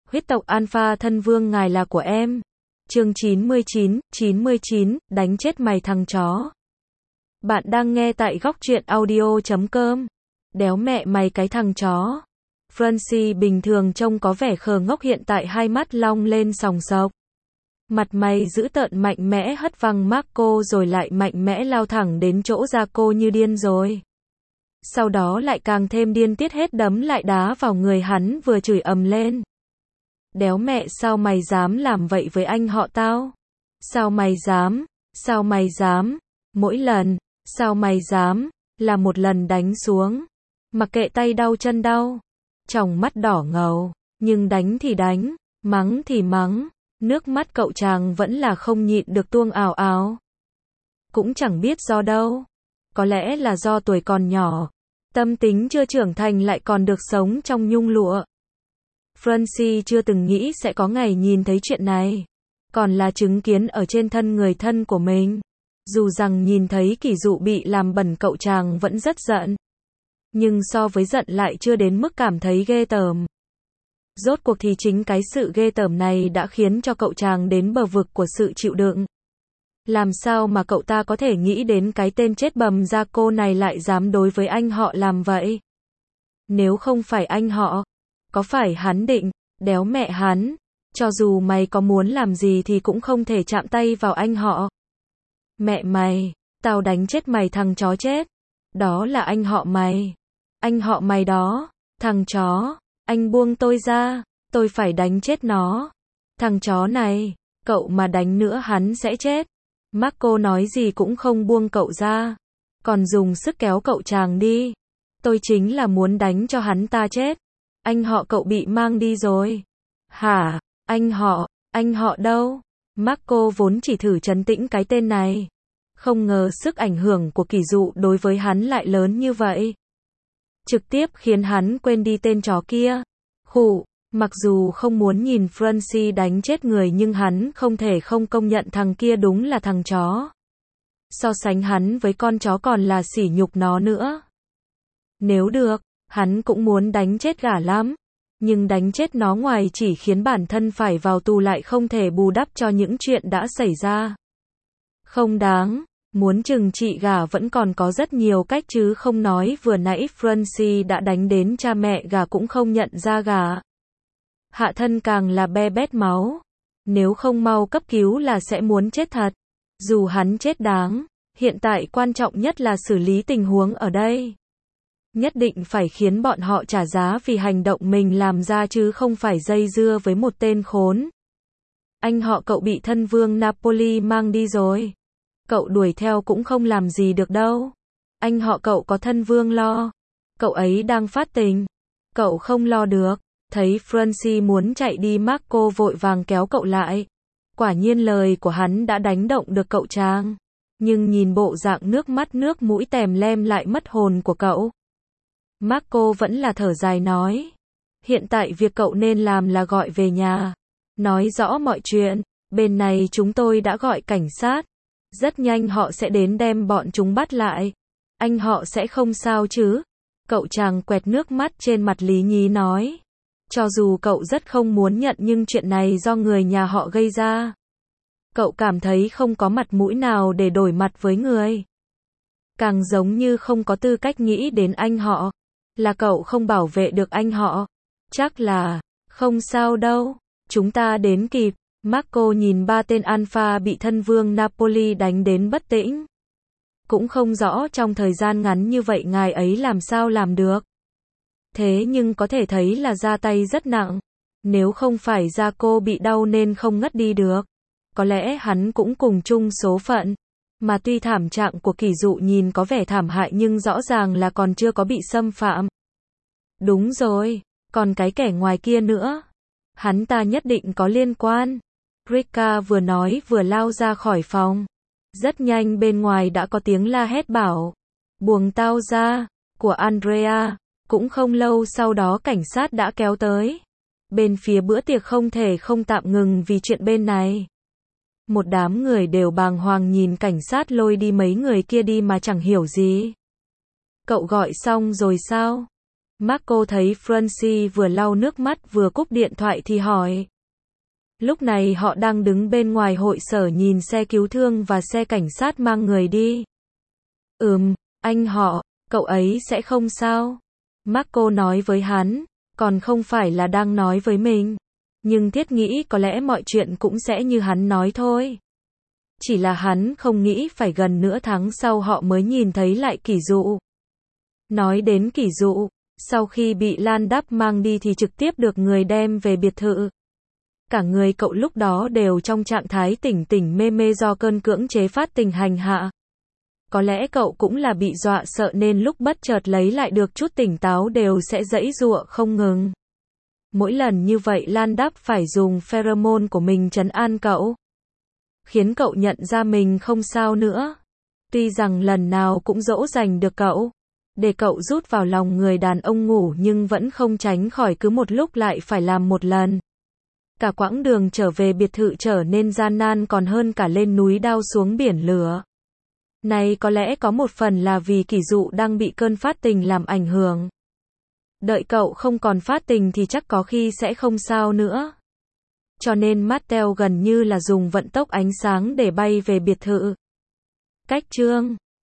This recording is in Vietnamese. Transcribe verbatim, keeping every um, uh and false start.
Huyết tộc Alpha thân vương ngài là của em. Chương chín mươi chín, chín mươi chín, đánh chết mày thằng chó. Bạn đang nghe tại góc truyện audio chấm com. Đéo mẹ mày cái thằng chó. Francie bình thường trông có vẻ khờ ngốc, hiện tại hai mắt long lên sòng sọc. Mặt mày dữ tợn mạnh mẽ hất văng Marco rồi lại mạnh mẽ lao thẳng đến chỗ Jaco như điên rồi. Sau đó lại càng thêm điên tiết hết đấm lại đá vào người hắn, vừa chửi ầm lên. Đéo mẹ, sao mày dám làm vậy với anh họ tao? Sao mày dám? Sao mày dám? Mỗi lần, sao mày dám? Là một lần đánh xuống. Mặc kệ tay đau chân đau. Tròng mắt đỏ ngầu. Nhưng đánh thì đánh, mắng thì mắng. Nước mắt cậu chàng vẫn là không nhịn được tuông ào ào. Cũng chẳng biết do đâu. Có lẽ là do tuổi còn nhỏ. Tâm tính chưa trưởng thành, lại còn được sống trong nhung lụa. Francie chưa từng nghĩ sẽ có ngày nhìn thấy chuyện này. Còn là chứng kiến ở trên thân người thân của mình. Dù rằng nhìn thấy Kỷ Dụ bị làm bẩn, cậu chàng vẫn rất giận. Nhưng so với giận lại chưa đến mức cảm thấy ghê tởm. Rốt cuộc thì chính cái sự ghê tởm này đã khiến cho cậu chàng đến bờ vực của sự chịu đựng. Làm sao mà cậu ta có thể nghĩ đến cái tên chết bầm Jaco này lại dám đối với anh họ làm vậy? Nếu không phải anh họ, có phải hắn định, đéo mẹ hắn, cho dù mày có muốn làm gì thì cũng không thể chạm tay vào anh họ. Mẹ mày, tao đánh chết mày thằng chó chết. Đó là anh họ mày. Anh họ mày đó, thằng chó, anh buông tôi ra, tôi phải đánh chết nó. Thằng chó này, cậu mà đánh nữa hắn sẽ chết. Marco nói gì cũng không buông cậu ra, còn dùng sức kéo cậu chàng đi. Tôi chính là muốn đánh cho hắn ta chết. Anh họ cậu bị mang đi rồi. Hả? Anh họ? Anh họ đâu? Marco vốn chỉ thử trấn tĩnh cái tên này. Không ngờ sức ảnh hưởng của Kỷ Dụ đối với hắn lại lớn như vậy. Trực tiếp khiến hắn quên đi tên chó kia. Khụ, mặc dù không muốn nhìn Francie đánh chết người nhưng hắn không thể không công nhận thằng kia đúng là thằng chó. So sánh hắn với con chó còn là sỉ nhục nó nữa. Nếu được, hắn cũng muốn đánh chết gà lắm. Nhưng đánh chết nó ngoài chỉ khiến bản thân phải vào tù lại không thể bù đắp cho những chuyện đã xảy ra. Không đáng. Muốn trừng trị gà vẫn còn có rất nhiều cách chứ không nói vừa nãy Francie đã đánh đến cha mẹ gà cũng không nhận ra gà. Hạ thân càng là be bét máu. Nếu không mau cấp cứu là sẽ muốn chết thật. Dù hắn chết đáng, hiện tại quan trọng nhất là xử lý tình huống ở đây. Nhất định phải khiến bọn họ trả giá vì hành động mình làm ra chứ không phải dây dưa với một tên khốn. Anh họ cậu bị thân vương Napoli mang đi rồi. Cậu đuổi theo cũng không làm gì được đâu. Anh họ cậu có thân vương lo. Cậu ấy đang phát tình. Cậu không lo được. Thấy Francie muốn chạy đi, Marco vội vàng kéo cậu lại. Quả nhiên lời của hắn đã đánh động được cậu chàng. Nhưng nhìn bộ dạng nước mắt nước mũi tèm lem lại mất hồn của cậu, Marco vẫn là thở dài nói. Hiện tại việc cậu nên làm là gọi về nhà. Nói rõ mọi chuyện. Bên này chúng tôi đã gọi cảnh sát. Rất nhanh họ sẽ đến đem bọn chúng bắt lại. Anh họ sẽ không sao chứ? Cậu chàng quẹt nước mắt trên mặt lý nhí nói. Cho dù cậu rất không muốn nhận nhưng chuyện này do người nhà họ gây ra. Cậu cảm thấy không có mặt mũi nào để đổi mặt với người. Càng giống như không có tư cách nghĩ đến anh họ. Là cậu không bảo vệ được anh họ. Chắc là, không sao đâu, chúng ta đến kịp. Marco nhìn ba tên Alpha bị thân vương Napoli đánh đến bất tĩnh. Cũng không rõ trong thời gian ngắn như vậy ngài ấy làm sao làm được. Thế nhưng có thể thấy là ra tay rất nặng. Nếu không phải Jaco bị đau nên không ngất đi được, có lẽ hắn cũng cùng chung số phận. Mà tuy thảm trạng của Kỷ Dụ nhìn có vẻ thảm hại nhưng rõ ràng là còn chưa có bị xâm phạm. Đúng rồi, còn cái kẻ ngoài kia nữa. Hắn ta nhất định có liên quan. Rika vừa nói vừa lao ra khỏi phòng. Rất nhanh bên ngoài đã có tiếng la hét bảo. Buông tao ra, của Andrea. Cũng không lâu sau đó cảnh sát đã kéo tới. Bên phía bữa tiệc không thể không tạm ngừng vì chuyện bên này. Một đám người đều bàng hoàng nhìn cảnh sát lôi đi mấy người kia đi mà chẳng hiểu gì. Cậu gọi xong rồi sao? Marco thấy Francie vừa lau nước mắt vừa cúp điện thoại thì hỏi. Lúc này họ đang đứng bên ngoài hội sở nhìn xe cứu thương và xe cảnh sát mang người đi. Ừm, anh họ, cậu ấy sẽ không sao. Marco nói với hắn, còn không phải là đang nói với mình. Nhưng thiết nghĩ có lẽ mọi chuyện cũng sẽ như hắn nói thôi. Chỉ là hắn không nghĩ phải gần nửa tháng sau họ mới nhìn thấy lại Kỷ Dụ. Nói đến Kỷ Dụ, sau khi bị Lan Đắp mang đi thì trực tiếp được người đem về biệt thự. Cả người cậu lúc đó đều trong trạng thái tỉnh tỉnh mê mê do cơn cưỡng chế phát tình hành hạ. Có lẽ cậu cũng là bị dọa sợ nên lúc bất chợt lấy lại được chút tỉnh táo đều sẽ giãy giụa không ngừng. Mỗi lần như vậy Lan Đắp phải dùng pheromone của mình trấn an cậu. Khiến cậu nhận ra mình không sao nữa. Tuy rằng lần nào cũng dỗ dành được cậu. Để cậu rút vào lòng người đàn ông ngủ nhưng vẫn không tránh khỏi cứ một lúc lại phải làm một lần. Cả quãng đường trở về biệt thự trở nên gian nan còn hơn cả lên núi đao xuống biển lửa. Này có lẽ có một phần là vì Kỷ Dụ đang bị cơn phát tình làm ảnh hưởng. Đợi cậu không còn phát tình thì chắc có khi sẽ không sao nữa. Cho nên Matteo gần như là dùng vận tốc ánh sáng để bay về biệt thự. Cách chương